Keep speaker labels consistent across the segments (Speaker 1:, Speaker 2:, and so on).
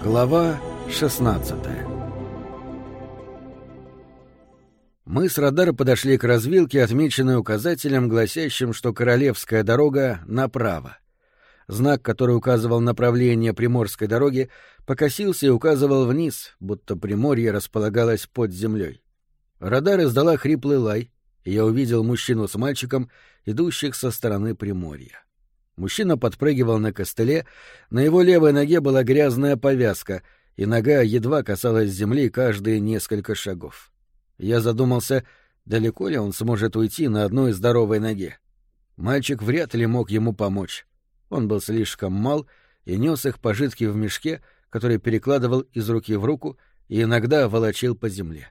Speaker 1: Глава 16. Мы с радара подошли к развилке, отмеченной указателем, гласящим, что Королевская дорога направо. Знак, который указывал направление Приморской дороги, покосился и указывал вниз, будто Приморье располагалось под землей. Радар издала хриплый лай, и я увидел мужчину с мальчиком, идущих со стороны Приморья. Мужчина подпрыгивал на костыле, на его левой ноге была грязная повязка, и нога едва касалась земли каждые несколько шагов. Я задумался, далеко ли он сможет уйти на одной здоровой ноге. Мальчик вряд ли мог ему помочь. Он был слишком мал и нес их пожитки в мешке, который перекладывал из руки в руку и иногда волочил по земле.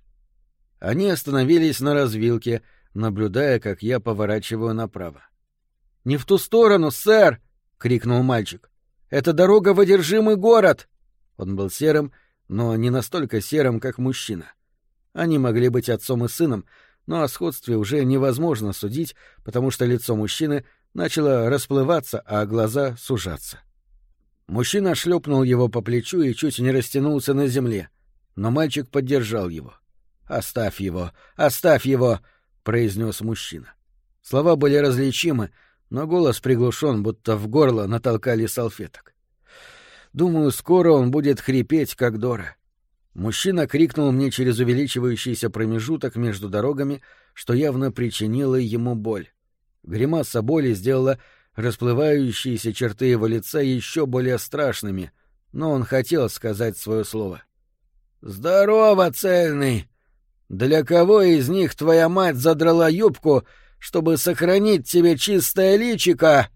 Speaker 1: Они остановились на развилке, наблюдая, как я поворачиваю направо. «Не в ту сторону, сэр!» — крикнул мальчик. «Это дорога в одержимый город!» Он был серым, но не настолько серым, как мужчина. Они могли быть отцом и сыном, но о сходстве уже невозможно судить, потому что лицо мужчины начало расплываться, а глаза сужаться. Мужчина шлепнул его по плечу и чуть не растянулся на земле, но мальчик поддержал его. «Оставь его! Оставь его!» — произнес мужчина. Слова были различимы, но голос приглушен, будто в горло натолкали салфеток. Думаю, скоро он будет хрипеть, как Дора. Мужчина крикнул мне через увеличивающийся промежуток между дорогами, что явно причинило ему боль. Гримаса боли сделала расплывающиеся черты его лица еще более страшными, но он хотел сказать свое слово. «Здорово, цельный! Для кого из них твоя мать задрала юбку, чтобы сохранить тебе чистое личико?»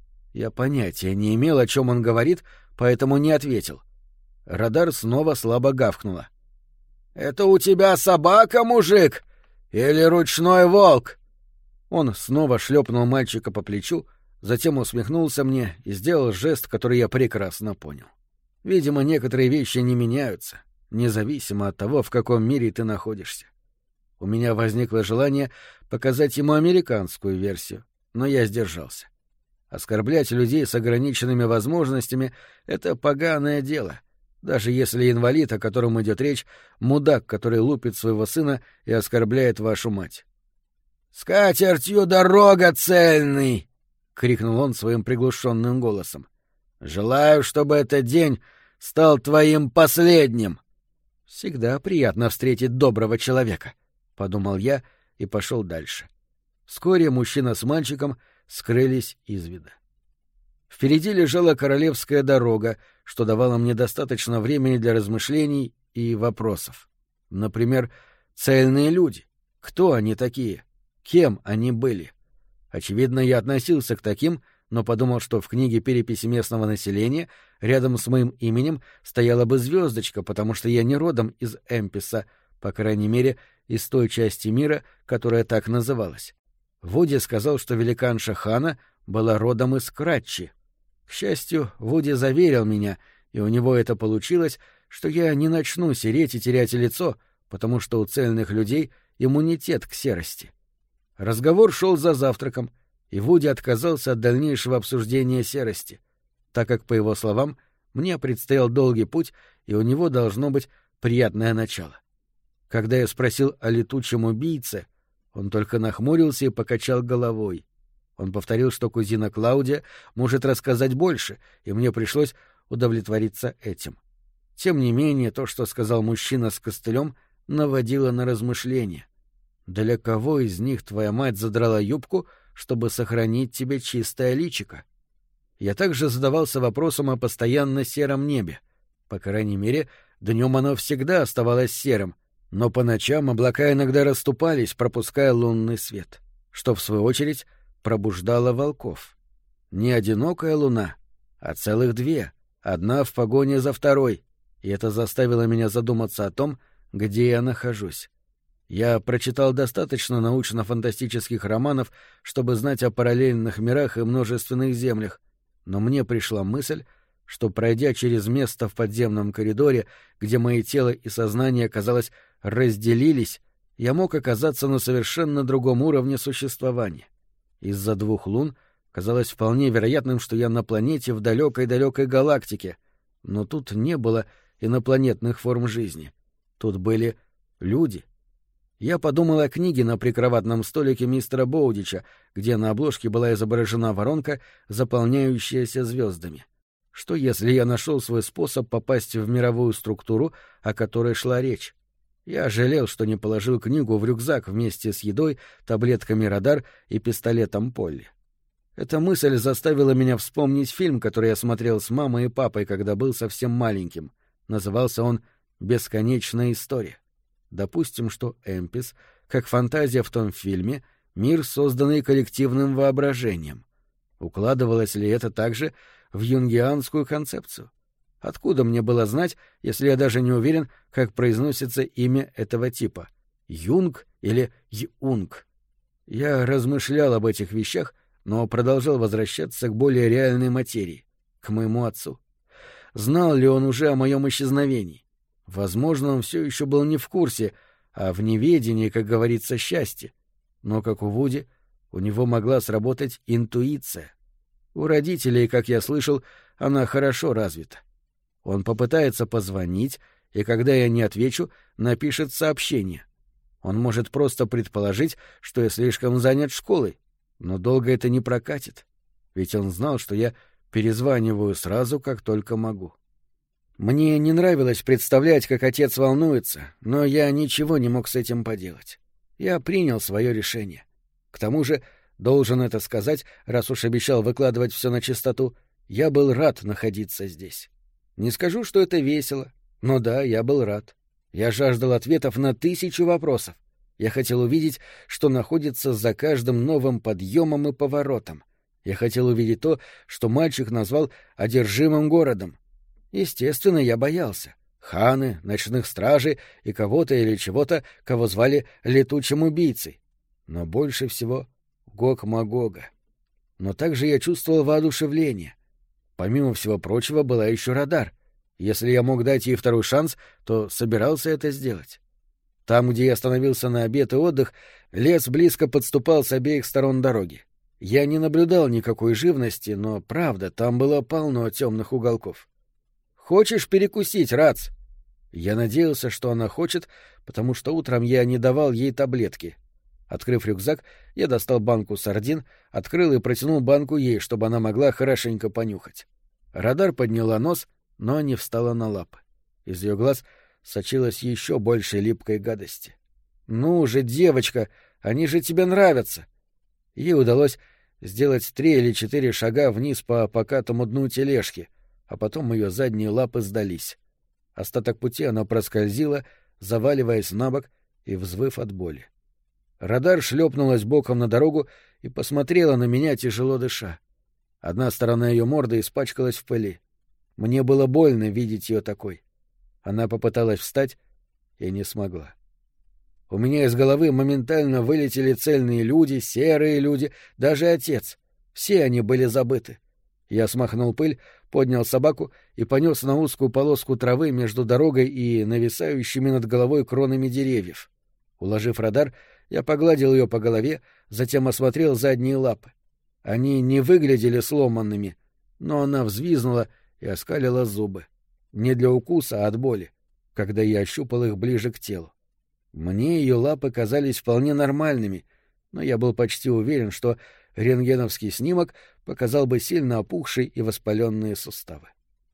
Speaker 1: Я понятия не имел, о чем он говорит, поэтому не ответил. Радар снова слабо гавкнула. «Это у тебя собака, мужик? Или ручной волк?» Он снова шлепнул мальчика по плечу, затем усмехнулся мне и сделал жест, который я прекрасно понял. Видимо, некоторые вещи не меняются, независимо от того, в каком мире ты находишься. У меня возникло желание показать ему американскую версию, но я сдержался. Оскорблять людей с ограниченными возможностями — это поганое дело, даже если инвалид, о котором идет речь, мудак, который лупит своего сына и оскорбляет вашу мать. «С катертью дорога, цельный!» — крикнул он своим приглушенным голосом. «Желаю, чтобы этот день стал твоим последним!» «Всегда приятно встретить доброго человека», — подумал я и пошел дальше. Вскоре мужчина с мальчиком скрылись из вида. Впереди лежала Королевская дорога, что давало мне достаточно времени для размышлений и вопросов. Например, цельные люди. Кто они такие? Кем они были? Очевидно, я относился к таким, но подумал, что в книге «Переписи местного населения» рядом с моим именем стояла бы звездочка, потому что я не родом из Эмписа, по крайней мере, из той части мира, которая так называлась. Вуди сказал, что великанша Хана была родом из Кратчи. К счастью, Вуди заверил меня, и у него это получилось, что я не начну сереть и терять лицо, потому что у цельных людей иммунитет к серости. Разговор шел за завтраком, и Вуди отказался от дальнейшего обсуждения серости, так как, по его словам, мне предстоял долгий путь, и у него должно быть приятное начало. Когда я спросил о летучем убийце, он только нахмурился и покачал головой. Он повторил, что кузина Клаудия может рассказать больше, и мне пришлось удовлетвориться этим. Тем не менее, то, что сказал мужчина с костылем, наводило на размышления. Для кого из них твоя мать задрала юбку, чтобы сохранить тебе чистое личико? Я также задавался вопросом о постоянно сером небе. По крайней мере, днем оно всегда оставалось серым, но по ночам облака иногда расступались, пропуская лунный свет, что, в свою очередь, пробуждало волков. Не одинокая луна, а целых две, одна в погоне за второй, и это заставило меня задуматься о том, где я нахожусь. Я прочитал достаточно научно-фантастических романов, чтобы знать о параллельных мирах и множественных землях, но мне пришла мысль, что, пройдя через место в подземном коридоре, где мои тело и сознание, казалось, разделились, я мог оказаться на совершенно другом уровне существования. Из-за двух лун казалось вполне вероятным, что я на планете в далекой-далекой галактике, но тут не было инопланетных форм жизни. Тут были люди. Я подумал о книге на прикроватном столике мистера Боудича, где на обложке была изображена воронка, заполняющаяся звездами. Что если я нашел свой способ попасть в мировую структуру, о которой шла речь? Я жалел, что не положил книгу в рюкзак вместе с едой, таблетками радар и пистолетом Полли. Эта мысль заставила меня вспомнить фильм, который я смотрел с мамой и папой, когда был совсем маленьким. Назывался он «Бесконечная история». Допустим, что Эмпис, как фантазия в том фильме, мир, созданный коллективным воображением. Укладывалось ли это также в юнгианскую концепцию? Откуда мне было знать, если я даже не уверен, как произносится имя этого типа? Юнг или Юнг? Я размышлял об этих вещах, но продолжал возвращаться к более реальной материи, к моему отцу. Знал ли он уже о моем исчезновении? Возможно, он все еще был не в курсе, а в неведении, как говорится, счастье. Но, как у Вуди, у него могла сработать интуиция. У родителей, как я слышал, она хорошо развита. Он попытается позвонить, и когда я не отвечу, напишет сообщение. Он может просто предположить, что я слишком занят школой, но долго это не прокатит, ведь он знал, что я перезваниваю сразу, как только могу. Мне не нравилось представлять, как отец волнуется, но я ничего не мог с этим поделать. Я принял свое решение. К тому же, должен это сказать, раз уж обещал выкладывать все на чистоту, я был рад находиться здесь. Не скажу, что это весело, но да, я был рад. Я жаждал ответов на 1000 вопросов. Я хотел увидеть, что находится за каждым новым подъемом и поворотом. Я хотел увидеть то, что мальчик назвал одержимым городом. Естественно, я боялся. Ханы, ночных стражей и кого-то или чего-то, кого звали летучим убийцей. Но больше всего Гог-Магога. Но также я чувствовал воодушевление. Помимо всего прочего, была еще радар. Если я мог дать ей второй шанс, то собирался это сделать. Там, где я остановился на обед и отдых, лес близко подступал с обеих сторон дороги. Я не наблюдал никакой живности, но, правда, там было полно темных уголков. «Хочешь перекусить, Рац?» Я надеялся, что она хочет, потому что утром я не давал ей таблетки. Открыв рюкзак, я достал банку сардин, открыл и протянул банку ей, чтобы она могла хорошенько понюхать. Радар подняла нос, но не встала на лапы. Из ее глаз сочилось еще больше липкой гадости. «Ну же, девочка, они же тебе нравятся!» Ей удалось сделать 3 или 4 шага вниз по покатому дну тележки, а потом ее задние лапы сдались. Остаток пути она проскользила, заваливаясь на бок и взвыв от боли. Радар шлепнулась боком на дорогу и посмотрела на меня, тяжело дыша. Одна сторона ее морды испачкалась в пыли. Мне было больно видеть ее такой. Она попыталась встать и не смогла. У меня из головы моментально вылетели цельные люди, серые люди, даже отец. Все они были забыты. Я смахнул пыль, поднял собаку и понес на узкую полоску травы между дорогой и нависающими над головой кронами деревьев. Уложив радар, я погладил ее по голове, затем осмотрел задние лапы. Они не выглядели сломанными, но она взвизгнула и оскалила зубы. Не для укуса, а от боли, когда я ощупал их ближе к телу. Мне ее лапы казались вполне нормальными, но я был почти уверен, что рентгеновский снимок показал бы сильно опухшие и воспаленные суставы.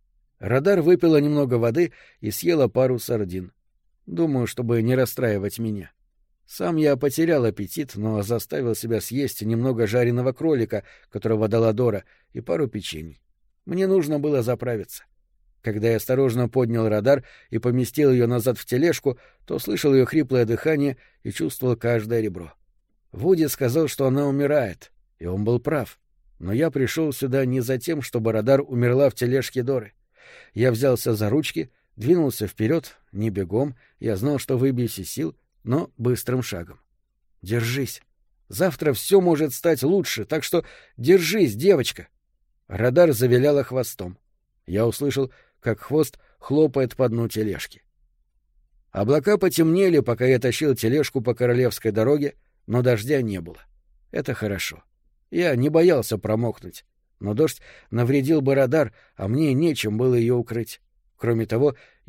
Speaker 1: Радар выпила немного воды и съела пару сардин. Думаю, чтобы не расстраивать меня. Сам я потерял аппетит, но заставил себя съесть немного жареного кролика, которого дала Дора, и пару печений. Мне нужно было заправиться. Когда я осторожно поднял радар и поместил ее назад в тележку, то слышал ее хриплое дыхание и чувствовал каждое ребро. Вуди сказал, что она умирает, и он был прав. Но я пришел сюда не за тем, чтобы радар умерла в тележке Доры. Я взялся за ручки, двинулся вперед, не бегом, я знал, что выбьюсь из сил, но быстрым шагом. «Держись. Завтра все может стать лучше, так что держись, девочка!» Радар завиляла хвостом. Я услышал, как хвост хлопает по дну тележки. Облака потемнели, пока я тащил тележку по королевской дороге, но дождя не было. Это хорошо. Я не боялся промокнуть, но дождь навредил бы радар, а мне нечем было ее укрыть. Кроме того,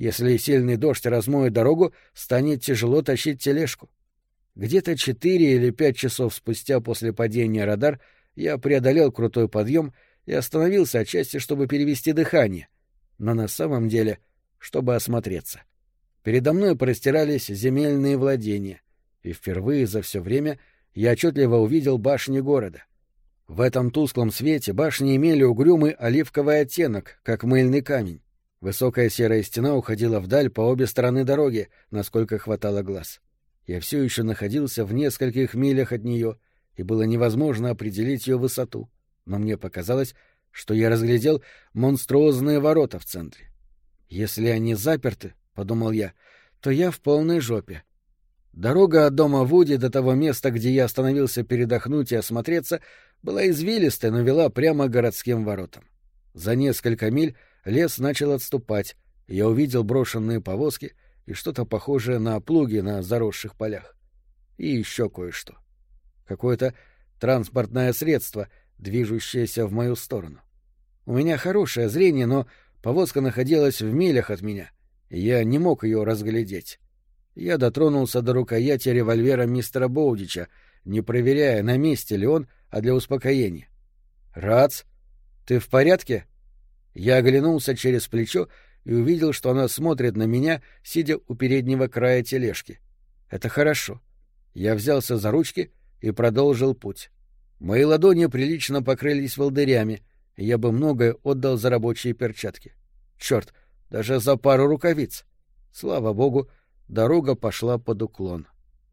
Speaker 1: Если сильный дождь размоет дорогу, станет тяжело тащить тележку. Где-то 4 или 5 часов спустя после падения радар я преодолел крутой подъем и остановился отчасти, чтобы перевести дыхание, но на самом деле, чтобы осмотреться. Передо мной простирались земельные владения, и впервые за все время я отчетливо увидел башни города. В этом тусклом свете башни имели угрюмый оливковый оттенок, как мыльный камень. Высокая серая стена уходила вдаль по обе стороны дороги, насколько хватало глаз. Я все еще находился в нескольких милях от нее, и было невозможно определить ее высоту, но мне показалось, что я разглядел монструозные ворота в центре. «Если они заперты, — подумал я, — то я в полной жопе». Дорога от дома Вуди до того места, где я остановился передохнуть и осмотреться, была извилистой, но вела прямо к городским воротам. За несколько миль лес начал отступать, и я увидел брошенные повозки и что-то похожее на плуги на заросших полях. И еще кое-что. Какое-то транспортное средство, движущееся в мою сторону. У меня хорошее зрение, но повозка находилась в милях от меня, и я не мог ее разглядеть. Я дотронулся до рукояти револьвера мистера Боудича, не проверяя, на месте ли он, а для успокоения. «Рац, ты в порядке?» Я оглянулся через плечо и увидел, что она смотрит на меня, сидя у переднего края тележки. «Это хорошо». Я взялся за ручки и продолжил путь. Мои ладони прилично покрылись волдырями, и я бы многое отдал за рабочие перчатки. Черт, даже за пару рукавиц. Слава богу, дорога пошла под уклон.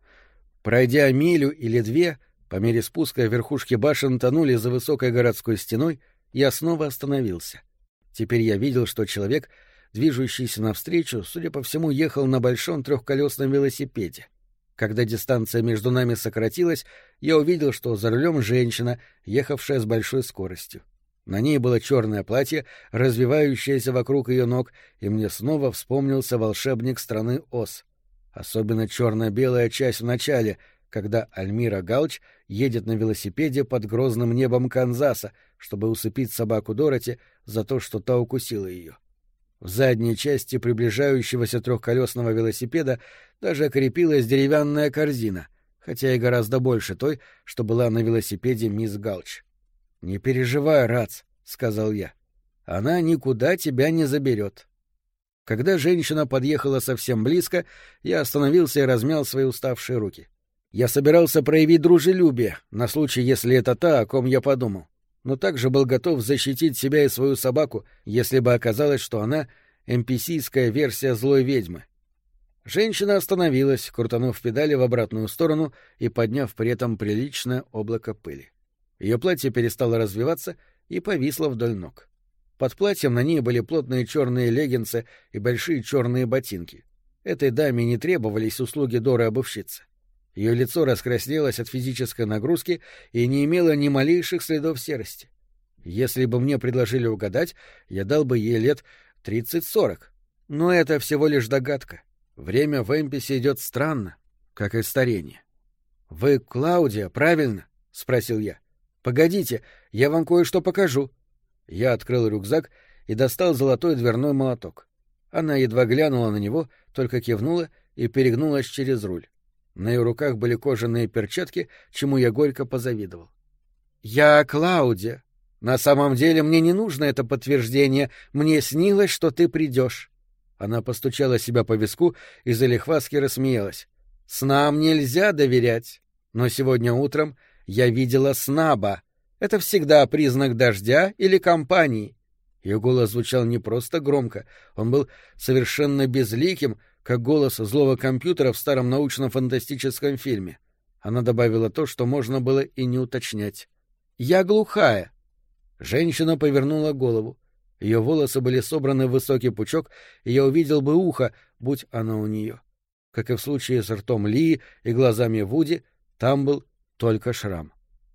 Speaker 1: Пройдя милю или две, по мере спуска верхушки башен тонули за высокой городской стеной, я снова остановился. Теперь я видел, что человек, движущийся навстречу, судя по всему, ехал на большом трехколесном велосипеде. Когда дистанция между нами сократилась, я увидел, что за рулем женщина, ехавшая с большой скоростью. На ней было черное платье, развивающееся вокруг ее ног, и мне снова вспомнился волшебник страны Оз. Особенно черно-белая часть в начале, когда Альмира Галч едет на велосипеде под грозным небом Канзаса, чтобы усыпить собаку Дороти за то, что та укусила ее. В задней части приближающегося трехколесного велосипеда даже крепилась деревянная корзина, хотя и гораздо больше той, что была на велосипеде мисс Галч. «Не переживай, Рац», — сказал я. «Она никуда тебя не заберет». Когда женщина подъехала совсем близко, я остановился и размял свои уставшие руки. Я собирался проявить дружелюбие, на случай, если это та, о ком я подумал, но также был готов защитить себя и свою собаку, если бы оказалось, что она — NPC-ская версия злой ведьмы. Женщина остановилась, крутанув педали в обратную сторону и подняв при этом приличное облако пыли. Ее платье перестало развиваться и повисло вдоль ног. Под платьем на ней были плотные черные леггинсы и большие черные ботинки. Этой даме не требовались услуги Доры-обувщицы. Ее лицо раскраснелось от физической нагрузки и не имело ни малейших следов серости. Если бы мне предложили угадать, я дал бы ей лет 30-40. Но это всего лишь догадка. Время в Эмписе идет странно, как и старение. — Вы Клаудия, правильно? — спросил я. — Погодите, я вам кое-что покажу. Я открыл рюкзак и достал золотой дверной молоток. Она едва глянула на него, только кивнула и перегнулась через руль. На ее руках были кожаные перчатки, чему я горько позавидовал. — Я Клаудия. На самом деле мне не нужно это подтверждение. Мне снилось, что ты придешь. Она постучала себя по виску и залихватски рассмеялась. — Снам нельзя доверять. Но сегодня утром я видела снаба. Это всегда признак дождя или компании. Ее голос звучал не просто громко, он был совершенно безликим, как голос злого компьютера в старом научно-фантастическом фильме. Она добавила то, что можно было и не уточнять. «Я глухая». Женщина повернула голову. Ее волосы были собраны в высокий пучок, и я увидел бы ухо, будь оно у нее. Как и в случае с ртом Лии и глазами Вуди, там был только шрам.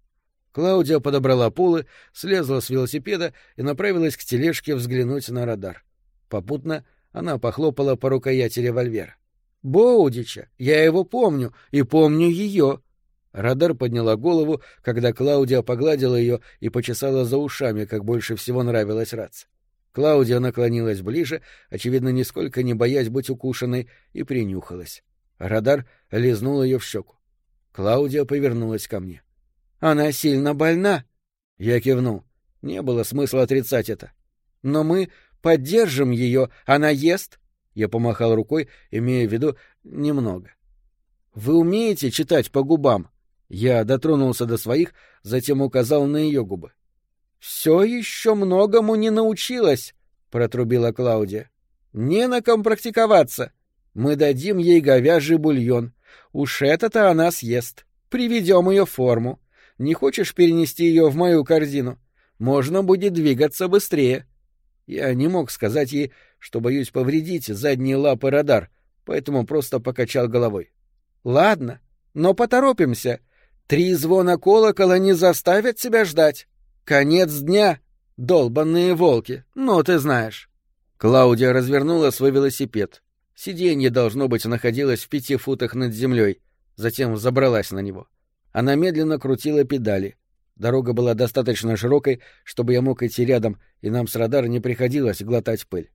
Speaker 1: Клаудия подобрала полы, слезла с велосипеда и направилась к тележке взглянуть на радар. Попутно она похлопала по рукояти револьвера. «Боудича! Я его помню, и помню ее!» Радар подняла голову, когда Клаудия погладила ее и почесала за ушами, как больше всего нравилось Рац. Клаудия наклонилась ближе, очевидно, нисколько не боясь быть укушенной, и принюхалась. Радар лизнул ее в щеку. Клаудия повернулась ко мне. «Она сильно больна!» Я кивнул. Не было смысла отрицать это. «Но мы поддержим ее, она ест!» Я помахал рукой, имея в виду немного. «Вы умеете читать по губам?» Я дотронулся до своих, затем указал на ее губы. «Все еще многому не научилась», — протрубила Клаудия. «Не на ком практиковаться. Мы дадим ей говяжий бульон. Уж это-то она съест. Приведем ее в форму. Не хочешь перенести ее в мою корзину? Можно будет двигаться быстрее». Я не мог сказать ей, что боюсь повредить задние лапы Радар, поэтому просто покачал головой. «Ладно, но поторопимся. 3 звона колокола не заставят себя ждать. Конец дня, долбанные волки, ну ты знаешь». Клаудия развернула свой велосипед. Сиденье, должно быть, находилось в 5 футах над землей, затем забралась на него. Она медленно крутила педали. Дорога была достаточно широкой, чтобы я мог идти рядом, и нам с Радар не приходилось глотать пыль.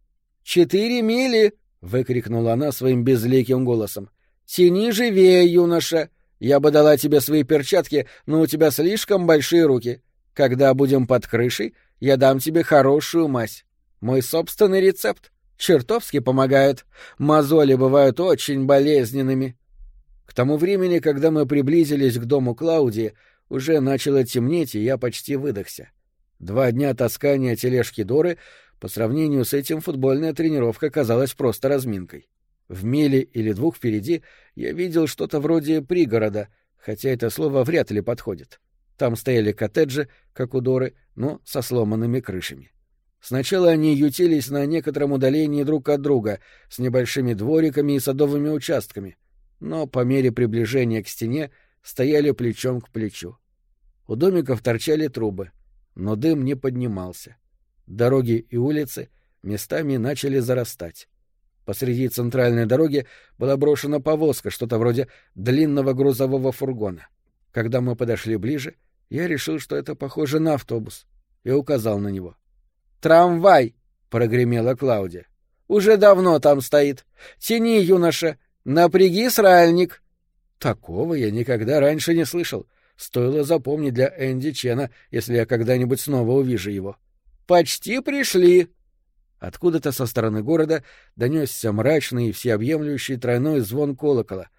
Speaker 1: 4 мили! — выкрикнула она своим безликим голосом. — Тяни живее, юноша! Я бы дала тебе свои перчатки, но у тебя слишком большие руки. Когда будем под крышей, я дам тебе хорошую мазь. Мой собственный рецепт. Чертовски помогает. Мозоли бывают очень болезненными. К тому времени, когда мы приблизились к дому Клаудии, уже начало темнеть, и я почти выдохся. 2 дня таскания тележки Доры, по сравнению с этим футбольная тренировка казалась просто разминкой. В миле или 2 впереди я видел что-то вроде пригорода, хотя это слово вряд ли подходит. Там стояли коттеджи, как у Доры, но со сломанными крышами. Сначала они ютились на некотором удалении друг от друга, с небольшими двориками и садовыми участками, но по мере приближения к стене стояли плечом к плечу. У домиков торчали трубы, но дым не поднимался. Дороги и улицы местами начали зарастать. Посреди центральной дороги была брошена повозка, что-то вроде длинного грузового фургона. Когда мы подошли ближе, я решил, что это похоже на автобус, и указал на него. «Трамвай!» — прогремела Клаудия. «Уже давно там стоит. Тяни, юноша! Напряги сральник!» Такого я никогда раньше не слышал. Стоило запомнить для Энди Чена, если я когда-нибудь снова увижу его. «Почти пришли!» Откуда-то со стороны города донесся мрачный и всеобъемлющий тройной звон колокола.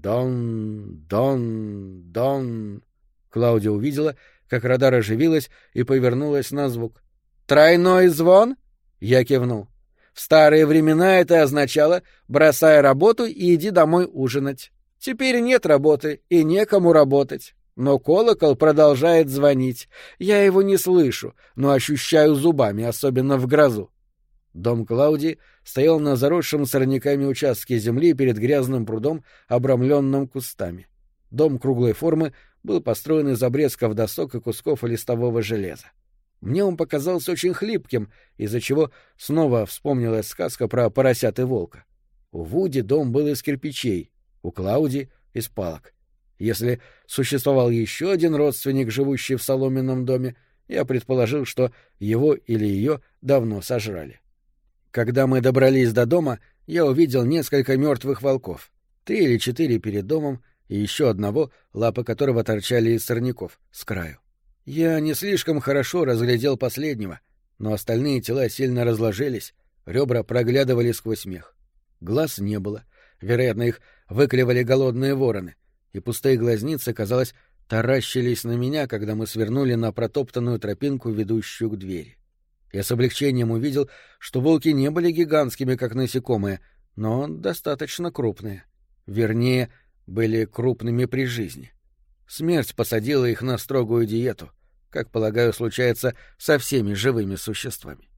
Speaker 1: Дон, дон, дон. Клаудия увидела, как Радар оживилась и повернулась на звук. «Тройной звон?» — я кивнул. «В старые времена это означало: бросай работу и иди домой ужинать. Теперь нет работы и некому работать. Но колокол продолжает звонить. Я его не слышу, но ощущаю зубами, особенно в грозу». Дом Клаудии стоял на заросшем сорняками участке земли перед грязным прудом, обрамленным кустами. Дом круглой формы был построен из обрезков досок и кусков листового железа. Мне он показался очень хлипким, из-за чего снова вспомнилась сказка про поросят и волка. У Вуди дом был из кирпичей, у Клаудии — из палок. Если существовал еще один родственник, живущий в соломенном доме, я предположил, что его или ее давно сожрали. Когда мы добрались до дома, я увидел несколько мертвых волков. 3 или 4 перед домом и еще одного, лапы которого торчали из сорняков, с краю. Я не слишком хорошо разглядел последнего, но остальные тела сильно разложились, ребра проглядывали сквозь мех. Глаз не было, вероятно, их выклевали голодные вороны, и пустые глазницы, казалось, таращились на меня, когда мы свернули на протоптанную тропинку, ведущую к двери. Я с облегчением увидел, что волки не были гигантскими, как насекомые, но достаточно крупные. Вернее, были крупными при жизни. Смерть посадила их на строгую диету, как, полагаю, случается со всеми живыми существами.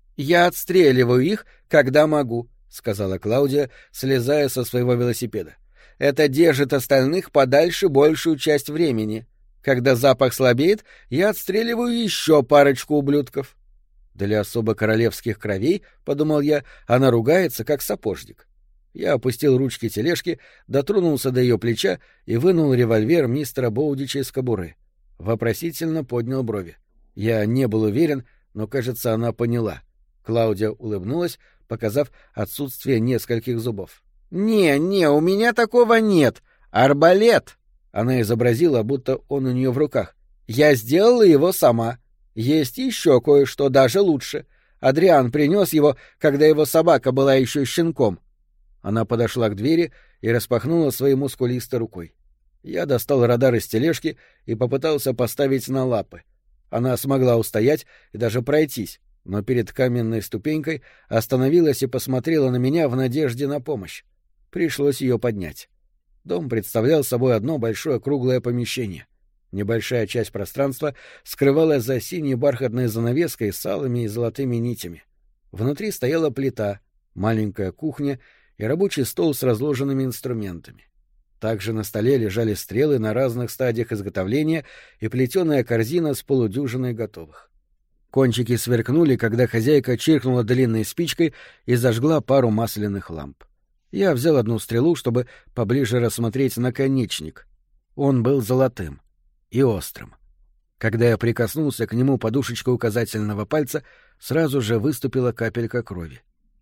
Speaker 1: «Я отстреливаю их, когда могу», — сказала Клаудия, слезая со своего велосипеда. «Это держит остальных подальше большую часть времени. Когда запах слабеет, я отстреливаю еще парочку ублюдков». Для особо королевских кровей, — подумал я, — она ругается, как сапожник. Я опустил ручки тележки, дотронулся до ее плеча и вынул револьвер мистера Боудича из кобуры. Вопросительно поднял брови. Я не был уверен, но, кажется, она поняла. Клаудия улыбнулась, показав отсутствие нескольких зубов. «Не, у меня такого нет. Арбалет!» Она изобразила, будто он у нее в руках. «Я сделала его сама. Есть еще кое-что даже лучше. Адриан принес его, когда его собака была еще щенком». Она подошла к двери и распахнула своей мускулистой рукой. Я достал радар из тележки и попытался поставить на лапы. Она смогла устоять и даже пройтись, но перед каменной ступенькой остановилась и посмотрела на меня в надежде на помощь. Пришлось ее поднять. Дом представлял собой одно большое круглое помещение. Небольшая часть пространства скрывалась за синей бархатной занавеской с алыми и золотыми нитями. Внутри стояла плита, маленькая кухня и рабочий стол с разложенными инструментами. Также на столе лежали стрелы на разных стадиях изготовления и плетеная корзина с полудюжиной готовых. Кончики сверкнули, когда хозяйка чиркнула длинной спичкой и зажгла пару масляных ламп. Я взял одну стрелу, чтобы поближе рассмотреть наконечник. Он был золотым и острым. Когда я прикоснулся к нему подушечкой указательного пальца, сразу же выступила капелька крови.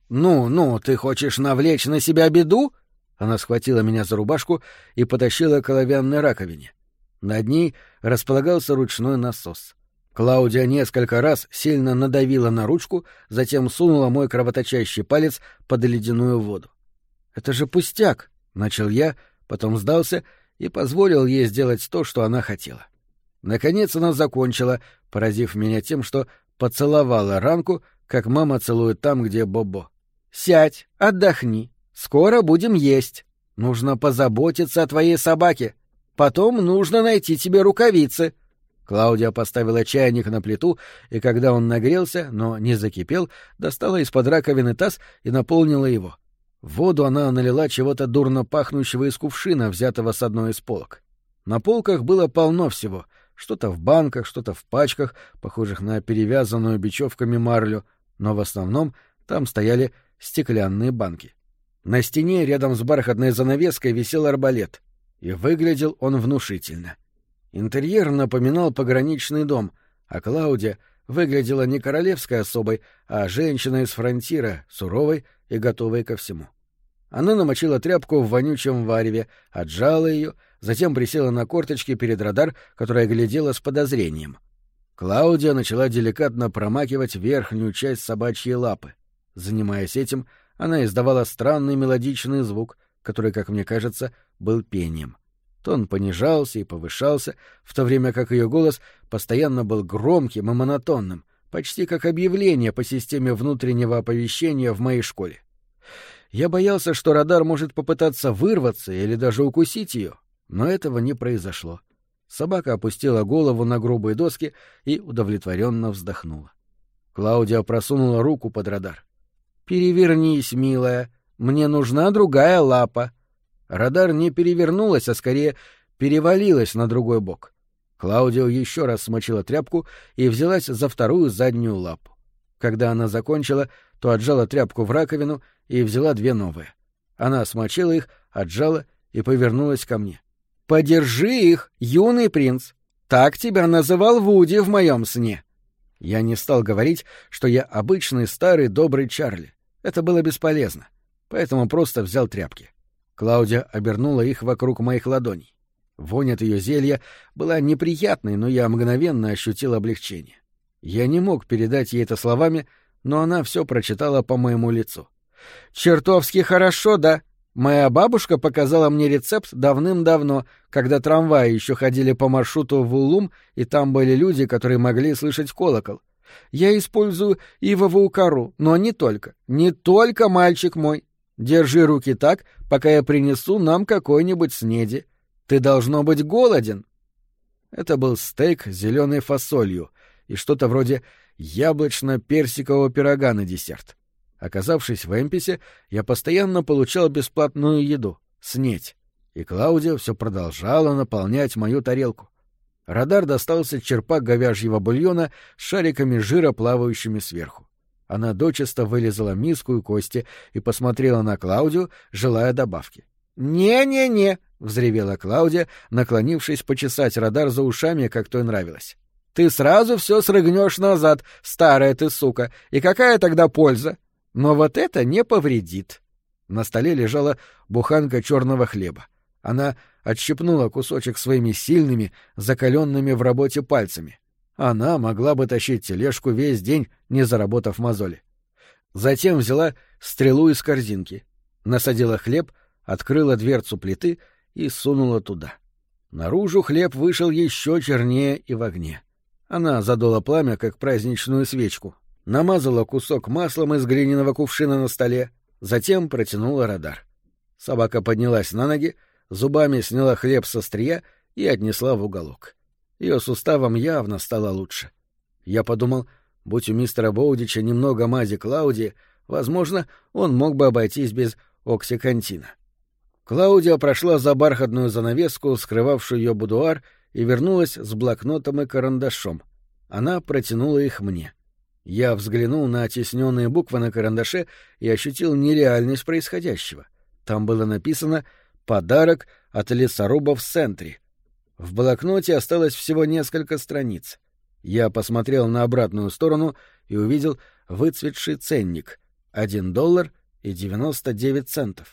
Speaker 1: «Ну, ты хочешь навлечь на себя беду?» Она схватила меня за рубашку и потащила к оловянной раковине. Над ней располагался ручной насос. Клаудия несколько раз сильно надавила на ручку, затем сунула мой кровоточащий палец под ледяную воду. «Это же пустяк!» — начал я, потом сдался и позволил ей сделать то, что она хотела. Наконец она закончила, поразив меня тем, что поцеловала ранку, как мама целует там, где Бобо. «Сядь, отдохни. Скоро будем есть. Нужно позаботиться о твоей собаке. Потом нужно найти тебе рукавицы». Клаудия поставила чайник на плиту, и когда он нагрелся, но не закипел, достала из-под раковины таз и наполнила его. В воду она налила чего-то дурно пахнущего из кувшина, взятого с одной из полок. На полках было полно всего. Что-то в банках, что-то в пачках, похожих на перевязанную бечевками марлю, но в основном там стояли стеклянные банки. На стене рядом с бархатной занавеской висел арбалет, и выглядел он внушительно. Интерьер напоминал пограничный дом, а Клаудия выглядела не королевской особой, а женщиной из фронтира, суровой и готовой ко всему. Она намочила тряпку в вонючем вареве, отжала ее, затем присела на корточки перед радар, которая глядела с подозрением. Клаудия начала деликатно промакивать верхнюю часть собачьей лапы. Занимаясь этим, она издавала странный мелодичный звук, который, как мне кажется, был пением. Тон понижался и повышался, в то время как ее голос постоянно был громким и монотонным, почти как объявление по системе внутреннего оповещения в моей школе. Я боялся, что радар может попытаться вырваться или даже укусить ее, но этого не произошло. Собака опустила голову на грубые доски и удовлетворенно вздохнула. Клаудия просунула руку под радар. «Перевернись, милая, мне нужна другая лапа». Радар не перевернулась, а скорее перевалилась на другой бок. Клаудия еще раз смочила тряпку и взялась за вторую заднюю лапу. Когда она закончила, то отжала тряпку в раковину и взяла две новые. Она смочила их, отжала и повернулась ко мне. «Подержи их, юный принц! Так тебя называл Вуди в моем сне!» Я не стал говорить, что я обычный старый добрый Чарли. Это было бесполезно, поэтому просто взял тряпки. Клаудия обернула их вокруг моих ладоней. Вонь от ее зелья была неприятной, но я мгновенно ощутил облегчение. Я не мог передать ей это словами, но она все прочитала по моему лицу. «Чертовски хорошо, да? Моя бабушка показала мне рецепт давным-давно, когда трамваи еще ходили по маршруту в Улум, и там были люди, которые могли слышать колокол. Я использую ивовую кору, но не только. Не только, мальчик мой. Держи руки так, пока я принесу нам какой-нибудь снеди. Ты должно быть голоден». Это был стейк с зеленой фасолью и что-то вроде яблочно-персикового пирога на десерт. Оказавшись в Эмписе, я постоянно получал бесплатную еду — снедь, и Клаудия все продолжала наполнять мою тарелку. Радар достался черпак говяжьего бульона с шариками жира, плавающими сверху. Она дочисто вылизала миску и кости и посмотрела на Клаудию, желая добавки. «Не-не-не!» — взревела Клаудия, наклонившись почесать радар за ушами, как той нравилось. Ты сразу все срыгнешь назад, старая ты сука, и какая тогда польза? Но вот это не повредит. На столе лежала буханка черного хлеба. Она отщипнула кусочек своими сильными, закаленными в работе пальцами. Она могла бы тащить тележку весь день, не заработав мозоли. Затем взяла стрелу из корзинки, насадила хлеб, открыла дверцу плиты и сунула туда. Наружу хлеб вышел еще чернее и в огне. Она задула пламя, как праздничную свечку, намазала кусок маслом из глиняного кувшина на столе, затем протянула радар. Собака поднялась на ноги, зубами сняла хлеб со острия и отнесла в уголок. Ее суставам явно стало лучше. Я подумал, будь у мистера Боудича немного мази Клауди, возможно, он мог бы обойтись без оксикантина. Клаудия прошла за бархатную занавеску, скрывавшую ее будуар, и вернулась с блокнотом и карандашом. Она протянула их мне. Я взглянул на оттесненные буквы на карандаше и ощутил нереальность происходящего. Там было написано «Подарок от лесорубов Сентри». В блокноте осталось всего несколько страниц. Я посмотрел на обратную сторону и увидел выцветший ценник — $1.99.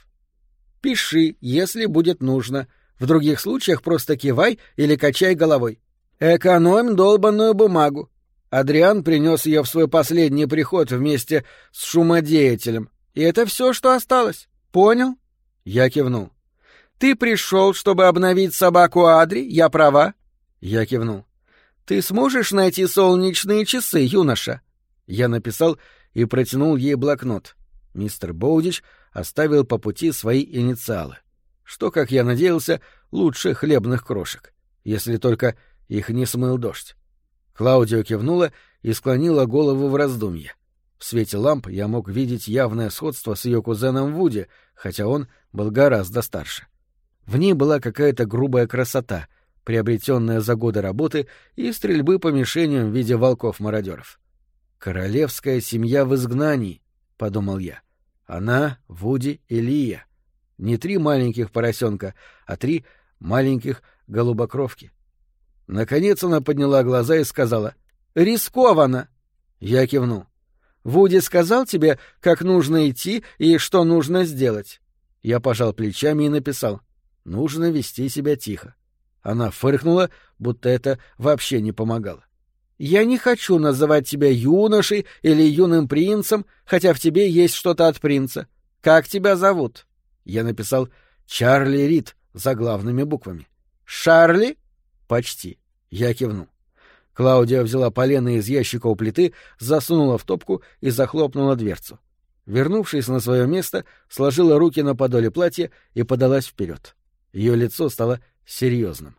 Speaker 1: «Пиши, если будет нужно. В других случаях просто кивай или качай головой. Экономь долбанную бумагу. Адриан принес ее в свой последний приход вместе с шумодеятелем. И это все, что осталось. Понял?» Я кивнул. «Ты пришел, чтобы обновить собаку Адри, я права?» Я кивнул. «Ты сможешь найти солнечные часы, юноша?» Я написал и протянул ей блокнот. Мистер Боудич оставил по пути свои инициалы. Что, как я надеялся, лучше хлебных крошек, если только их не смыл дождь. Клаудио кивнула и склонила голову в раздумье. В свете ламп я мог видеть явное сходство с ее кузеном Вуди, хотя он был гораздо старше. В ней была какая-то грубая красота, приобретенная за годы работы и стрельбы по мишеням в виде волков-мародеров. «Королевская семья в изгнании», — подумал я. Она, Вуди и Лия. Не 3 маленьких поросенка, а 3 маленьких голубокровки. Наконец она подняла глаза и сказала: «Рискованно!» Я кивнул. «Вуди сказал тебе, как нужно идти и что нужно сделать?» Я пожал плечами и написал: «Нужно вести себя тихо». Она фыркнула, будто это вообще не помогало. «Я не хочу называть тебя юношей или юным принцем, хотя в тебе есть что-то от принца. Как тебя зовут?» Я написал «Чарли Рид» заглавными буквами. «Шарли?» «Почти». Я кивнул. Клаудия взяла полено из ящика у плиты, засунула в топку и захлопнула дверцу. Вернувшись на свое место, сложила руки на подоле платья и подалась вперед. Ее лицо стало серьезным.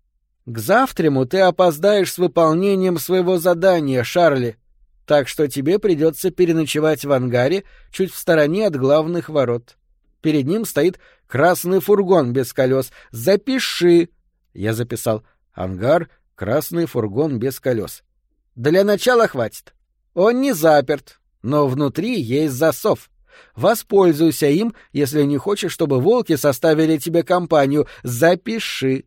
Speaker 1: «К завтраму ты опоздаешь с выполнением своего задания, Шарли, так что тебе придется переночевать в ангаре чуть в стороне от главных ворот. Перед ним стоит красный фургон без колес. Запиши!» Я записал «Ангар, красный фургон без колес». «Для начала хватит. Он не заперт, но внутри есть засов. Воспользуйся им, если не хочешь, чтобы волки составили тебе компанию. Запиши».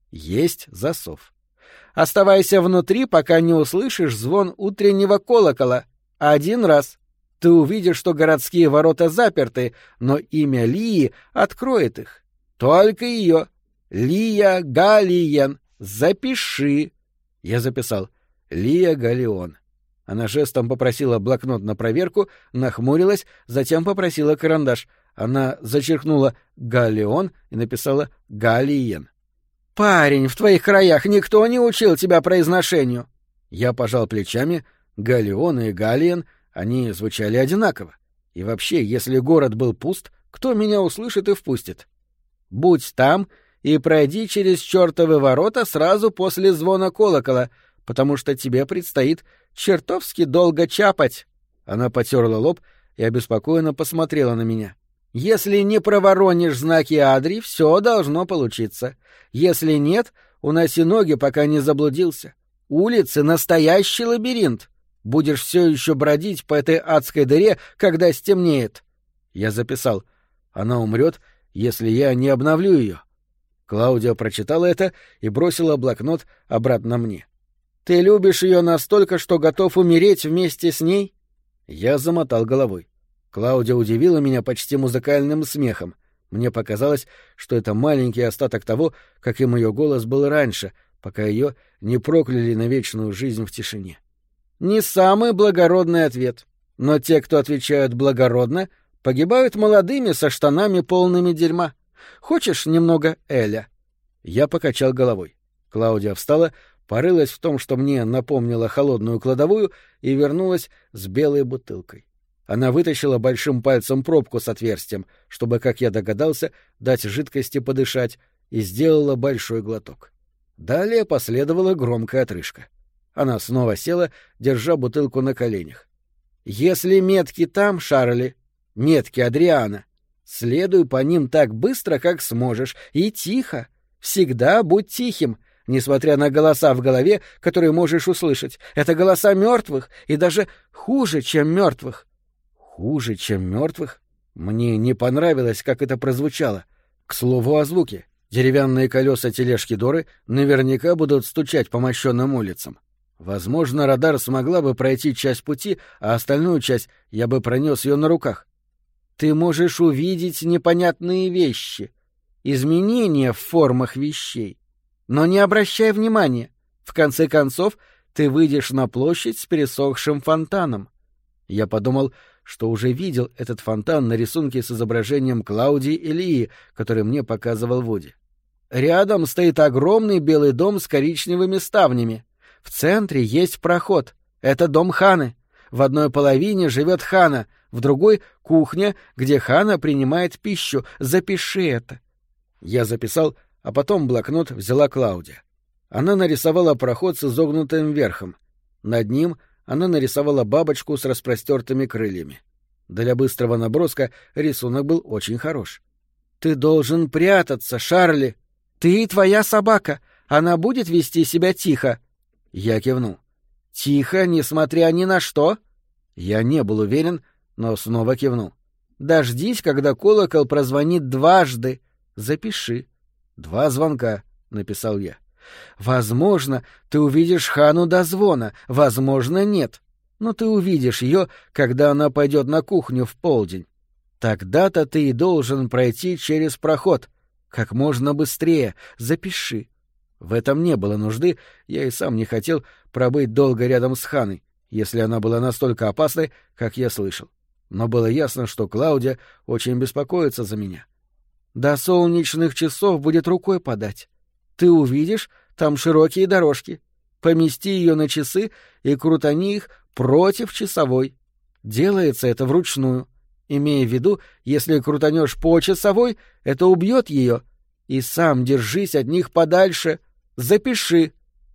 Speaker 1: Есть засов. «Оставайся внутри, пока не услышишь звон утреннего колокола. 1 раз. Ты увидишь, что городские ворота заперты, но имя Лии откроет их. Только ее. Лия Галиен. Запиши». Я записал «Лия Галион». Она жестом попросила блокнот на проверку, нахмурилась, затем попросила карандаш. Она зачеркнула «Галион» и написала «Галиен». «Парень, в твоих краях никто не учил тебя произношению». Я пожал плечами. Галион и Галиен, они звучали одинаково. И вообще, если город был пуст, кто меня услышит и впустит? «Будь там и пройди через чертовы ворота сразу после звона колокола, потому что тебе предстоит чертовски долго чапать». Она потерла лоб и обеспокоенно посмотрела на меня. «Если не проворонишь знаки Адри, все должно получиться. Если нет, уноси ноги, пока не заблудился. Улицы — настоящий лабиринт. Будешь все еще бродить по этой адской дыре, когда стемнеет». Я записал: «Она умрет, если я не обновлю ее». Клаудия прочитала это и бросила блокнот обратно мне. Ты любишь ее настолько, что готов умереть вместе с ней? Я замотал головой. Клаудия удивила меня почти музыкальным смехом. Мне показалось, что это маленький остаток того, каким ее голос был раньше, пока ее не прокляли на вечную жизнь в тишине. Не самый благородный ответ, но те, кто отвечают благородно, погибают молодыми со штанами полными дерьма. Хочешь немного Эля? Я покачал головой. Клаудия встала, порылась в том, что мне напомнило холодную кладовую, и вернулась с белой бутылкой. Она вытащила большим пальцем пробку с отверстием, чтобы, как я догадался, дать жидкости подышать, и сделала большой глоток. Далее последовала громкая отрыжка. Она снова села, держа бутылку на коленях. «Если метки там, Шарли, метки Адриана, следуй по ним так быстро, как сможешь, и тихо. Всегда будь тихим, несмотря на голоса в голове, которые можешь услышать. Это голоса мертвых, и даже хуже, чем мертвых». Хуже, чем мертвых? Мне не понравилось, как это прозвучало. К слову о звуке. Деревянные колеса тележки Доры наверняка будут стучать по мощенным улицам. Возможно, радар смогла бы пройти часть пути, а остальную часть я бы пронес ее на руках. Ты можешь увидеть непонятные вещи, изменения в формах вещей. Но не обращай внимания. В конце концов, ты выйдешь на площадь с пересохшим фонтаном. Я подумал, что уже видел этот фонтан на рисунке с изображением Клаудии и Лии, который мне показывал Вуди. Рядом стоит огромный белый дом с коричневыми ставнями. В центре есть проход. Это дом Ханы. В одной половине живет Хана, в другой — кухня, где Хана принимает пищу. Запиши это. Я записал, а потом блокнот взяла Клаудия. Она нарисовала проход с изогнутым верхом. Над ним она нарисовала бабочку с распростертыми крыльями. Для быстрого наброска рисунок был очень хорош. «Ты должен прятаться, Шарли. Ты и твоя собака. Она будет вести себя тихо». Я кивнул. «Тихо, несмотря ни на что?» Я не был уверен, но снова кивнул. «Дождись, когда колокол прозвонит дважды. Запиши». 2 звонка, — написал я. «Возможно, ты увидишь Хану до звона, возможно, нет. Но ты увидишь ее, когда она пойдет на кухню в полдень. Тогда-то ты и должен пройти через проход. Как можно быстрее. Запиши». В этом не было нужды, я и сам не хотел пробыть долго рядом с Ханой, если она была настолько опасной, как я слышал. Но было ясно, что Клаудия очень беспокоится за меня. «До солнечных часов будет рукой подать. Ты увидишь, там широкие дорожки. Помести ее на часы и крутани их против часовой. Делается это вручную. Имея в виду, если крутанешь по часовой, это убьет ее. И сам держись от них подальше. Запиши».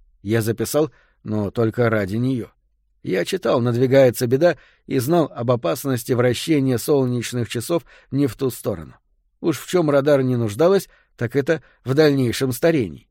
Speaker 1: Я записал, но только ради нее. Я читал «Надвигается беда» и знал об опасности вращения солнечных часов не в ту сторону. Уж в чем радар не нуждалась, так это в дальнейшем старении.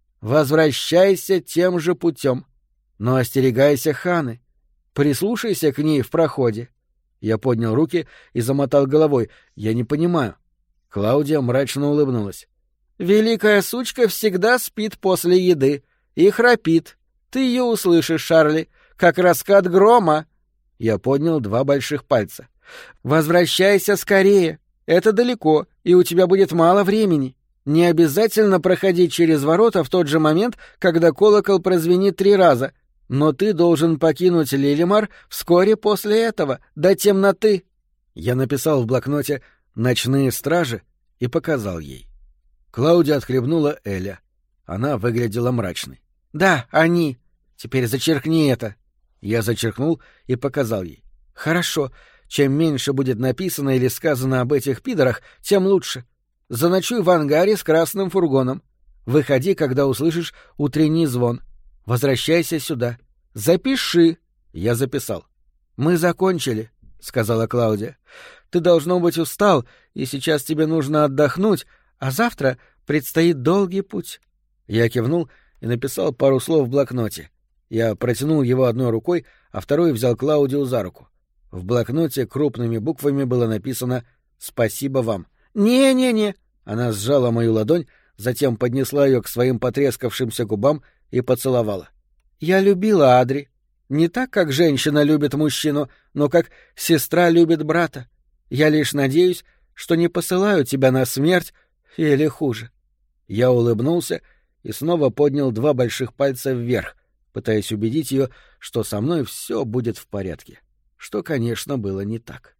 Speaker 1: «Возвращайся тем же путем, но остерегайся Ханы. Прислушайся к ней в проходе». Я поднял руки и замотал головой. «Я не понимаю». Клаудия мрачно улыбнулась. «Великая сучка всегда спит после еды и храпит. Ты ее услышишь, Шарли, как раскат грома». Я поднял 2 больших пальца. «Возвращайся скорее. Это далеко, и у тебя будет мало времени. Не обязательно проходить через ворота в тот же момент, когда колокол прозвенит 3 раза. Но ты должен покинуть Лилимар вскоре после этого, до темноты». Я написал в блокноте «Ночные стражи» и показал ей. Клаудия отхлебнула Эля. Она выглядела мрачной. «Да, они. Теперь зачеркни это». Я зачеркнул и показал ей. «Хорошо. Чем меньше будет написано или сказано об этих пидорах, тем лучше. Заночуй в ангаре с красным фургоном. Выходи, когда услышишь утренний звон. Возвращайся сюда. Запиши». Я записал. «Мы закончили», — сказала Клаудия. «Ты, должно быть, устал, и сейчас тебе нужно отдохнуть, а завтра предстоит долгий путь». Я кивнул и написал пару слов в блокноте. Я протянул его одной рукой, а второй взял Клаудию за руку. В блокноте крупными буквами было написано «Спасибо вам». «Не-не-не». Она сжала мою ладонь, затем поднесла ее к своим потрескавшимся губам и поцеловала. Я любила Адри. Не так, как женщина любит мужчину, но как сестра любит брата. Я лишь надеюсь, что не посылаю тебя на смерть или хуже». Я улыбнулся и снова поднял 2 больших пальца вверх, пытаясь убедить ее, что со мной все будет в порядке, что, конечно, было не так.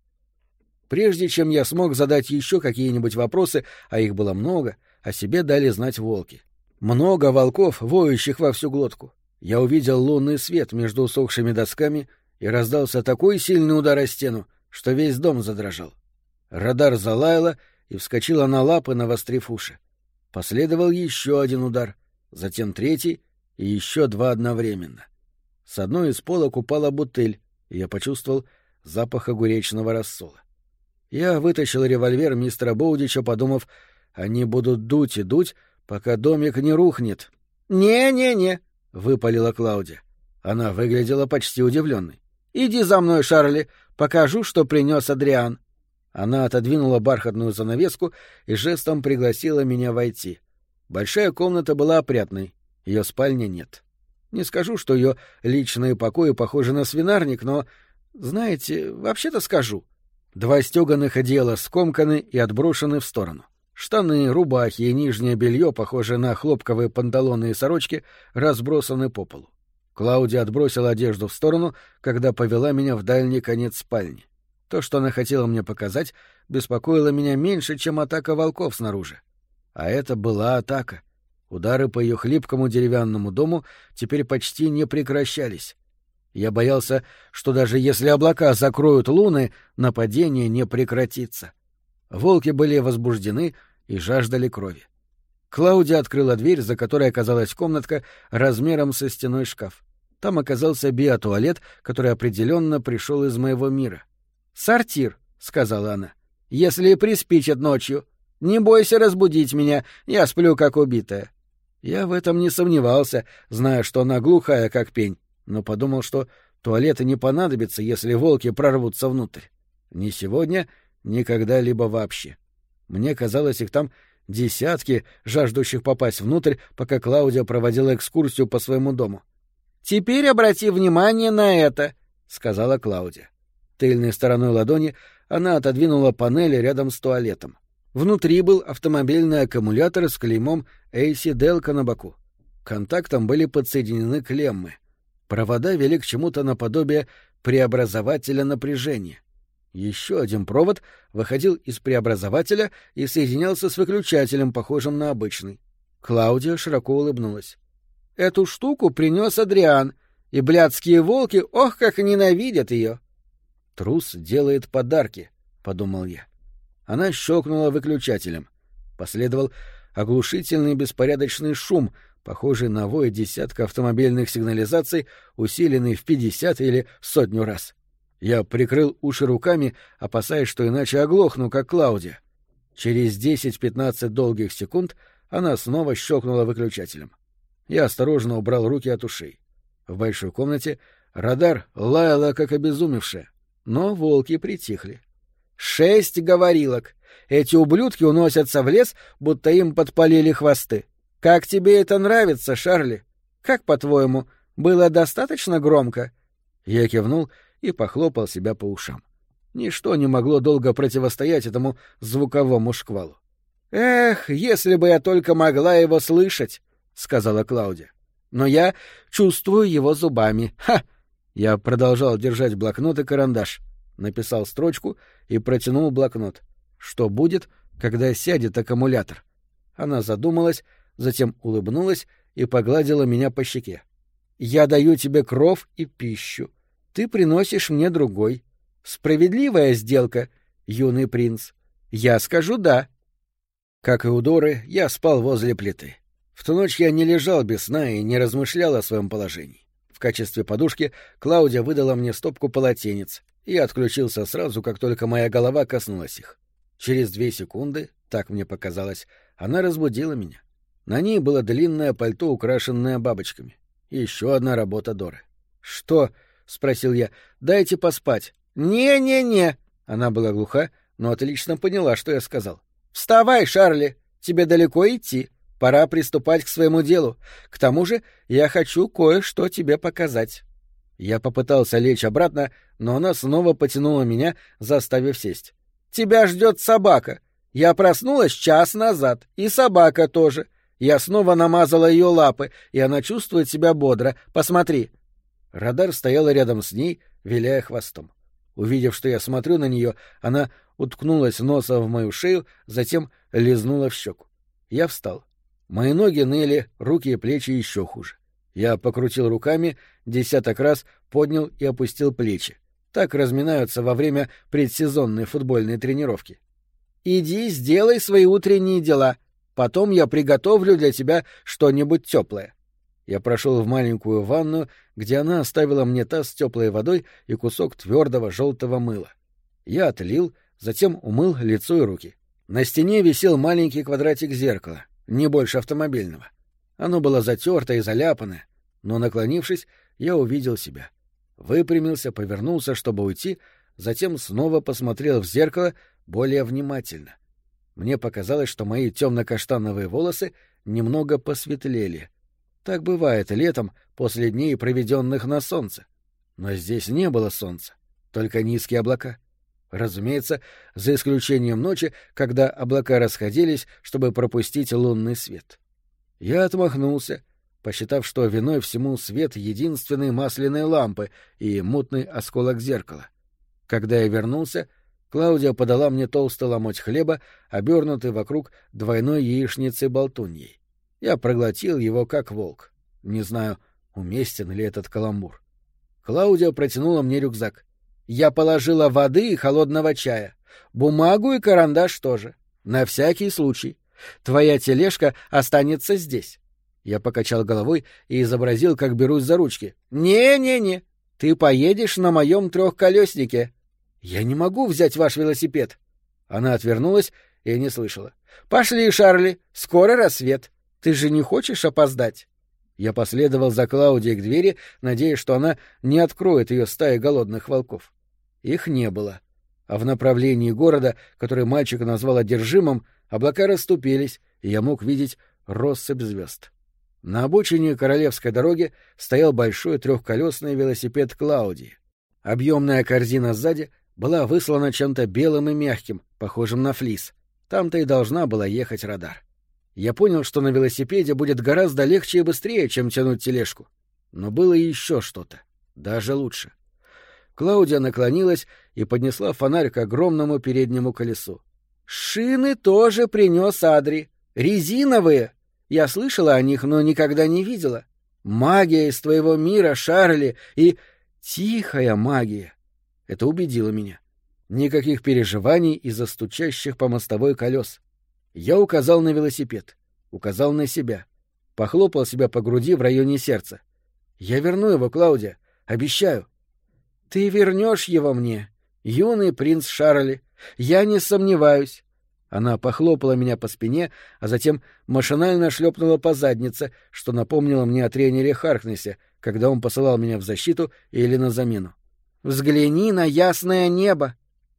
Speaker 1: Прежде чем я смог задать еще какие-нибудь вопросы, а их было много, о себе дали знать волки. Много волков, воющих во всю глотку. Я увидел лунный свет между усохшими досками, и раздался такой сильный удар о стену, что весь дом задрожал. Радар залаяла и вскочила на лапы, навострив уши. Последовал еще один удар, затем 3 и еще 2 одновременно. С одной из полок упала бутыль, и я почувствовал запах огуречного рассола. Я вытащил револьвер мистера Боудича, подумав, они будут дуть и дуть, пока домик не рухнет. «Не-не-не», — выпалила Клаудия. Она выглядела почти удивленной. «Иди за мной, Шарли, покажу, что принес Адриан». Она отодвинула бархатную занавеску и жестом пригласила меня войти. Большая комната была опрятной, ее спальни нет. Не скажу, что ее личные покои похожи на свинарник, но, знаете, вообще-то скажу. 2 стеганых одеяла скомканы и отброшены в сторону. Штаны, рубахи и нижнее белье, похожие на хлопковые панталоны и сорочки, разбросаны по полу. Клаудия отбросила одежду в сторону, когда повела меня в дальний конец спальни. То, что она хотела мне показать, беспокоило меня меньше, чем атака волков снаружи. А это была атака. Удары по ее хлипкому деревянному дому теперь почти не прекращались. Я боялся, что даже если облака закроют луны, нападение не прекратится. Волки были возбуждены и жаждали крови. Клаудия открыла дверь, за которой оказалась комнатка размером со стеной шкаф. Там оказался биотуалет, который определенно пришел из моего мира. «Сортир», — сказала она, — «если приспичит ночью. Не бойся разбудить меня, я сплю как убитая». Я в этом не сомневался, зная, что она глухая, как пень, но подумал, что туалеты не понадобятся, если волки прорвутся внутрь. Ни сегодня, ни когда-либо вообще. Мне казалось, их там десятки, жаждущих попасть внутрь, пока Клаудия проводила экскурсию по своему дому. «Теперь обрати внимание на это», — сказала Клаудия. Тыльной стороной ладони она отодвинула панель рядом с туалетом. Внутри был автомобильный аккумулятор с клеймом AC Delco на боку. К контактам были подсоединены клеммы. Провода вели к чему-то наподобие преобразователя напряжения. Еще один провод выходил из преобразователя и соединялся с выключателем, похожим на обычный. Клаудия широко улыбнулась. «Эту штуку принес Адриан, и блядские волки, ох, как ненавидят ее!» «Трус делает подарки», — подумал я. Она щелкнула выключателем. Последовал оглушительный беспорядочный шум, похожий на вой десятка автомобильных сигнализаций, усиленный в 50 или 100 раз. Я прикрыл уши руками, опасаясь, что иначе оглохну, как Клаудия. Через 10-15 долгих секунд она снова щелкнула выключателем. Я осторожно убрал руки от ушей. В большой комнате радар лаяла, как обезумевшая, но волки притихли. 6 говорилок. Эти ублюдки уносятся в лес, будто им подпалили хвосты. Как тебе это нравится, Шарли? Как, по-твоему, было достаточно громко?» Я кивнул и похлопал себя по ушам. Ничто не могло долго противостоять этому звуковому шквалу. «Эх, если бы я только могла его слышать», — сказала Клаудия. «Но я чувствую его зубами. Ха!» Я продолжал держать блокнот и карандаш. Написал строчку и протянул блокнот. Что будет, когда сядет аккумулятор? Она задумалась, затем улыбнулась и погладила меня по щеке. «Я даю тебе кров и пищу. Ты приносишь мне другой. Справедливая сделка, юный принц. Я скажу «да». Как и у Доры, я спал возле плиты. В ту ночь я не лежал без сна и не размышлял о своем положении. В качестве подушки Клаудия выдала мне стопку полотенец, и я отключился сразу, как только моя голова коснулась их. Через 2 секунды, так мне показалось, она разбудила меня. На ней было длинное пальто, украшенное бабочками. Еще одна работа Доры. «Что?» — спросил я. «Дайте поспать». «Не-не-не». Она была глуха, но отлично поняла, что я сказал. «Вставай, Шарли, тебе далеко идти. пора приступать к своему делу. К тому же я хочу кое-что тебе показать». Я попытался лечь обратно, но она снова потянула меня, заставив сесть. «Тебя ждет собака. Я проснулась час назад, и собака тоже. Я снова намазала ее лапы, и она чувствует себя бодро. Посмотри». Радар стояла рядом с ней, виляя хвостом. Увидев, что я смотрю на нее, она уткнулась носом в мою шею, затем лизнула в щеку. Я встал. Мои ноги ныли, руки и плечи еще хуже. Я покрутил руками, 10 раз поднял и опустил плечи. Так разминаются во время предсезонной футбольной тренировки. «Иди, сделай свои утренние дела. Потом я приготовлю для тебя что-нибудь теплое». Я прошел в маленькую ванную, где она оставила мне таз с теплой водой и кусок твердого желтого мыла. Я отлил, затем умыл лицо и руки. На стене висел маленький квадратик зеркала, не больше автомобильного. Оно было затерто и заляпанное, но, наклонившись, я увидел себя. Выпрямился, повернулся, чтобы уйти, затем снова посмотрел в зеркало более внимательно. Мне показалось, что мои темно-каштановые волосы немного посветлели. Так бывает летом после дней, проведенных на солнце. Но здесь не было солнца, только низкие облака. Разумеется, за исключением ночи, когда облака расходились, чтобы пропустить лунный свет. Я отмахнулся, посчитав, что виной всему свет единственной масляной лампы и мутный осколок зеркала. Когда я вернулся, Клаудия подала мне толстый ломоть хлеба, обернутый вокруг двойной яичницы-болтуньей. Я проглотил его как волк. Не знаю, уместен ли этот каламбур. Клаудия протянула мне рюкзак. Я положила воды и холодного чая. Бумагу и карандаш тоже. На всякий случай. Твоя тележка останется здесь. Я покачал головой и изобразил, как берусь за ручки. «Не-не-не, ты поедешь на моем трехколеснике». «Я не могу взять ваш велосипед». Она отвернулась и не слышала. «Пошли, Шарли, скоро рассвет. Ты же не хочешь опоздать?» Я последовал за Клаудией к двери, надеясь, что она не откроет ее стаи голодных волков. Их не было. А в направлении города, который мальчик назвал одержимым, облака расступились, и я мог видеть россыпь звезд. На обочине Королевской дороги стоял большой трехколесный велосипед Клаудии. Объемная корзина сзади была выслана чем-то белым и мягким, похожим на флис. Там-то и должна была ехать Радар. Я понял, что на велосипеде будет гораздо легче и быстрее, чем тянуть тележку. Но было еще что-то, даже лучше. Клаудия наклонилась и поднесла фонарь к огромному переднему колесу. «Шины тоже принес Адри. Резиновые. Я слышала о них, но никогда не видела. Магия из твоего мира, Шарли, и тихая магия». Это убедило меня. Никаких переживаний из-за стучащих по мостовой колес. Я указал на велосипед, указал на себя, похлопал себя по груди в районе сердца. «Я верну его, Клаудия, обещаю». «Ты вернешь его мне, юный принц Шарли, я не сомневаюсь». Она похлопала меня по спине, а затем машинально шлепнула по заднице, что напомнило мне о тренере Харкнессе, когда он посылал меня в защиту или на замену. «Взгляни на ясное небо!»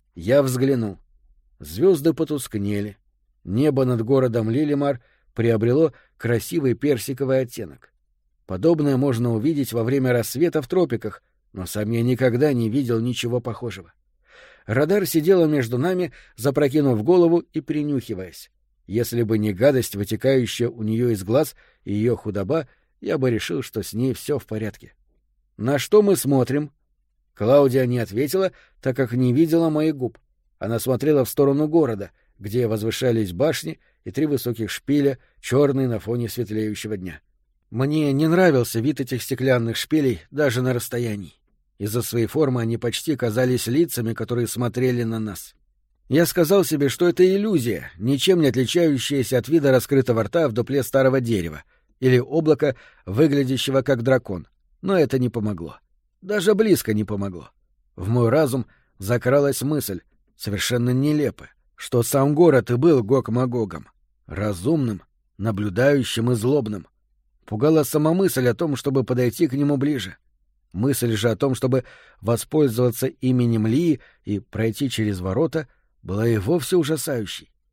Speaker 1: Я взглянул. Звезды потускнели. Небо над городом Лилимар приобрело красивый персиковый оттенок. Подобное можно увидеть во время рассвета в тропиках, но сам я никогда не видел ничего похожего. Радар сидела между нами, запрокинув голову и принюхиваясь. Если бы не гадость, вытекающая у нее из глаз, и ее худоба, я бы решил, что с ней все в порядке. «На что мы смотрим?» Клаудия не ответила, так как не видела моих губ. Она смотрела в сторону города, где возвышались башни и 3 высоких шпиля, черные на фоне светлеющего дня. Мне не нравился вид этих стеклянных шпилей даже на расстоянии. Из-за своей формы они почти казались лицами, которые смотрели на нас. Я сказал себе, что это иллюзия, ничем не отличающаяся от вида раскрытого рта в дупле старого дерева или облака, выглядящего как дракон. Но это не помогло. Даже близко не помогло. В мой разум закралась мысль, совершенно нелепая, что сам город и был Гог-Магогом. Разумным, наблюдающим и злобным. Пугала сама мысль о том, чтобы подойти к нему ближе. Мысль же о том, чтобы воспользоваться именем Лии и пройти через ворота, была и вовсе ужасающей.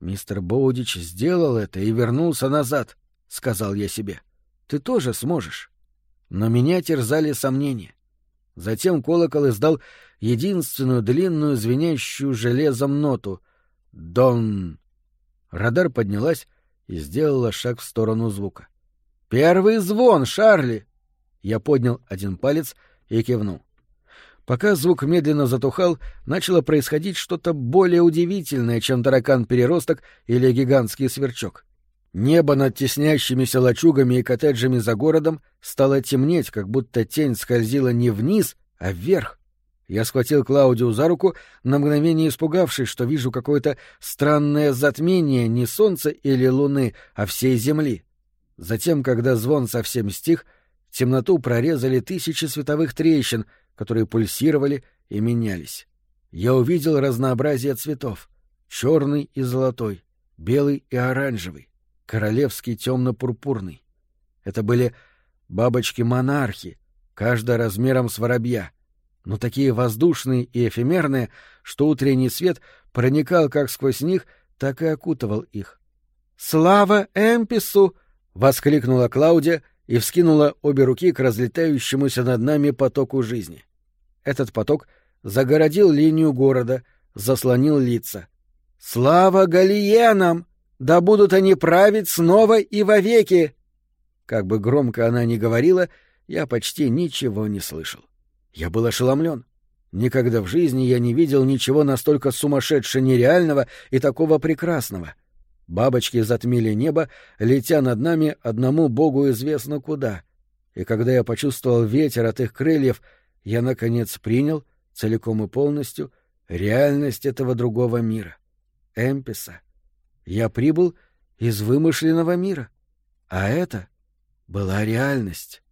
Speaker 1: «Мистер Боудич сделал это и вернулся назад», — сказал я себе. «Ты тоже сможешь». Но меня терзали сомнения. Затем колокол издал единственную длинную звенящую железом ноту — «Дон». Радар поднялась и сделала шаг в сторону звука. «Первый звон, Шарли!» Я поднял один палец и кивнул. Пока звук медленно затухал, начало происходить что-то более удивительное, чем таракан-переросток или гигантский сверчок. Небо над теснящимися лачугами и коттеджами за городом стало темнеть, как будто тень скользила не вниз, а вверх. Я схватил Клаудию за руку, на мгновение испугавшись, что вижу какое-то странное затмение не солнца или луны, а всей земли. Затем, когда звон совсем стих, темноту прорезали тысячи световых трещин, которые пульсировали и менялись. Я увидел разнообразие цветов — черный и золотой, белый и оранжевый, королевский темно-пурпурный. Это были бабочки-монархи, каждая размером с воробья, но такие воздушные и эфемерные, что утренний свет проникал как сквозь них, так и окутывал их. «Слава Эмпису!» — воскликнула Клаудия и вскинула обе руки к разлетающемуся над нами потоку жизни. Этот поток загородил линию города, заслонил лица. «Слава Галиенам! Да будут они править снова и вовеки!» Как бы громко она ни говорила, я почти ничего не слышал. Я был ошеломлен. Никогда в жизни я не видел ничего настолько сумасшедше нереального и такого прекрасного. Бабочки затмили небо, летя над нами одному Богу известно куда. И когда я почувствовал ветер от их крыльев, я, наконец, принял, целиком и полностью, реальность этого другого мира — Эмписа. Я прибыл из вымышленного мира, а это была реальность.